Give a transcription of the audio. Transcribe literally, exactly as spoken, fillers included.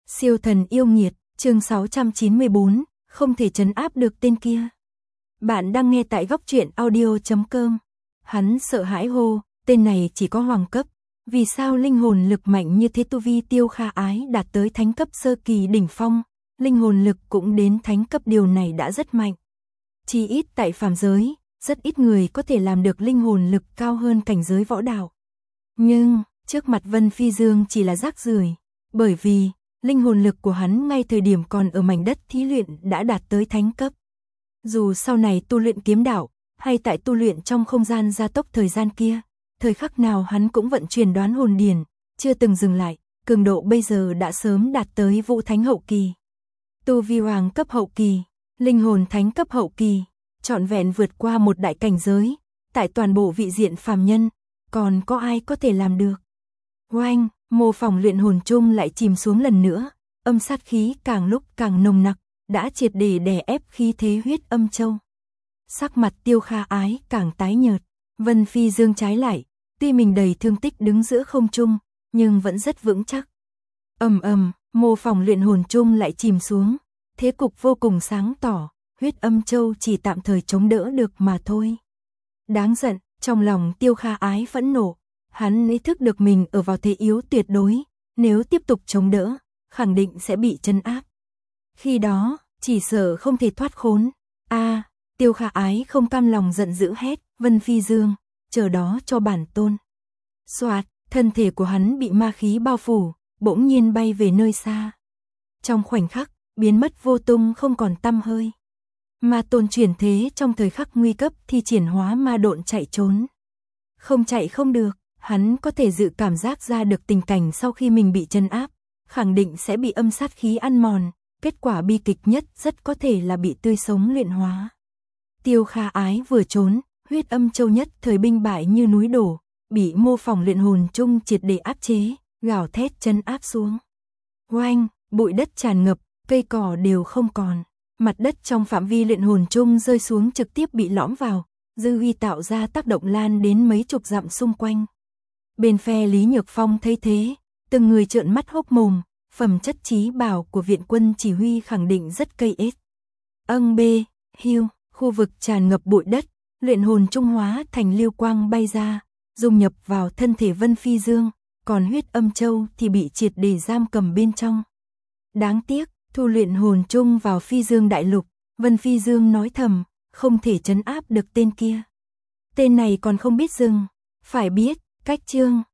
Siêu thần yêu nghiệt, chương sáu trăm chín mươi bốn, không thể trấn áp được tên kia. Bạn đang nghe tại góc truyện audio chấm com. Hắn sợ hãi hô, tên này chỉ có hoàng cấp, vì sao linh hồn lực mạnh như thế? Tu vi Tiêu Kha Ái đạt tới thánh cấp sơ kỳ đỉnh phong, linh hồn lực cũng đến thánh cấp, điều này đã rất mạnh. Chỉ ít tại phàm giới, rất ít người có thể làm được linh hồn lực cao hơn cảnh giới võ đạo. Nhưng, trước mặt Vân Phi Dương chỉ là rác rưởi, bởi vì linh hồn lực của hắn ngay thời điểm còn ở mảnh đất thí luyện đã đạt tới thánh cấp. Dù sau này tu luyện kiếm đạo, hay tại tu luyện trong không gian gia tốc thời gian kia, thời khắc nào hắn cũng vận chuyển đoán hồn điển, chưa từng dừng lại, cường độ bây giờ đã sớm đạt tới vũ thánh hậu kỳ. Tu vi hoàng cấp hậu kỳ, linh hồn thánh cấp hậu kỳ, trọn vẹn vượt qua một đại cảnh giới, tại toàn bộ vị diện phàm nhân, còn có ai có thể làm được? Oanh, mô phỏng luyện hồn chung lại chìm xuống lần nữa, âm sát khí càng lúc càng nồng nặc, đã triệt để đè ép khí thế huyết âm châu. Sắc mặt Tiêu Kha Ái càng tái nhợt, Vân Phi Dương trái lại, tuy mình đầy thương tích đứng giữa không trung, nhưng vẫn rất vững chắc. Ầm ầm, mô phỏng luyện hồn chung lại chìm xuống, thế cục vô cùng sáng tỏ, huyết âm châu chỉ tạm thời chống đỡ được mà thôi. Đáng giận, trong lòng Tiêu Kha Ái phẫn nộ, hắn ý thức được mình ở vào thế yếu tuyệt đối, nếu tiếp tục chống đỡ, khẳng định sẽ bị trấn áp. Khi đó, chỉ sợ không thể thoát khốn. A, à, Tiêu Kha Ái không cam lòng giận dữ hét, Vân Phi Dương, chờ đó cho bản tôn. Soạt, thân thể của hắn bị ma khí bao phủ, bỗng nhiên bay về nơi xa. Trong khoảnh khắc, biến mất vô tung không còn tăm hơi. Ma tôn chuyển thế trong thời khắc nguy cấp thì triển hóa ma độn chạy trốn. Không chạy không được, hắn có thể dự cảm giác ra được tình cảnh sau khi mình bị trấn áp, khẳng định sẽ bị âm sát khí ăn mòn, kết quả bi kịch nhất rất có thể là bị tươi sống luyện hóa. Tiêu Kha Ái vừa trốn, huyết âm châu nhất thời binh bại như núi đổ, bị mô phỏng luyện hồn chung triệt để áp chế, gào thét trấn áp xuống. Oanh, bụi đất tràn ngập, cây cỏ đều không còn, mặt đất trong phạm vi luyện hồn chung rơi xuống trực tiếp bị lõm vào, dư huy tạo ra tác động lan đến mấy chục dặm xung quanh. Bên phe Lý Nhược Phong thấy thế, từng người trợn mắt hốc mồm, phẩm chất trí bảo của viện quân chỉ huy khẳng định rất cây ết. Âng bê, hiu, khu vực tràn ngập bụi đất, luyện hồn trung hóa thành lưu quang bay ra, dung nhập vào thân thể Vân Phi Dương, còn huyết âm châu thì bị triệt để giam cầm bên trong. Đáng tiếc, thu luyện hồn chung vào Phi Dương đại lục, Vân Phi Dương nói thầm, không thể trấn áp được tên kia. Tên này còn không biết dừng, phải biết, cách chương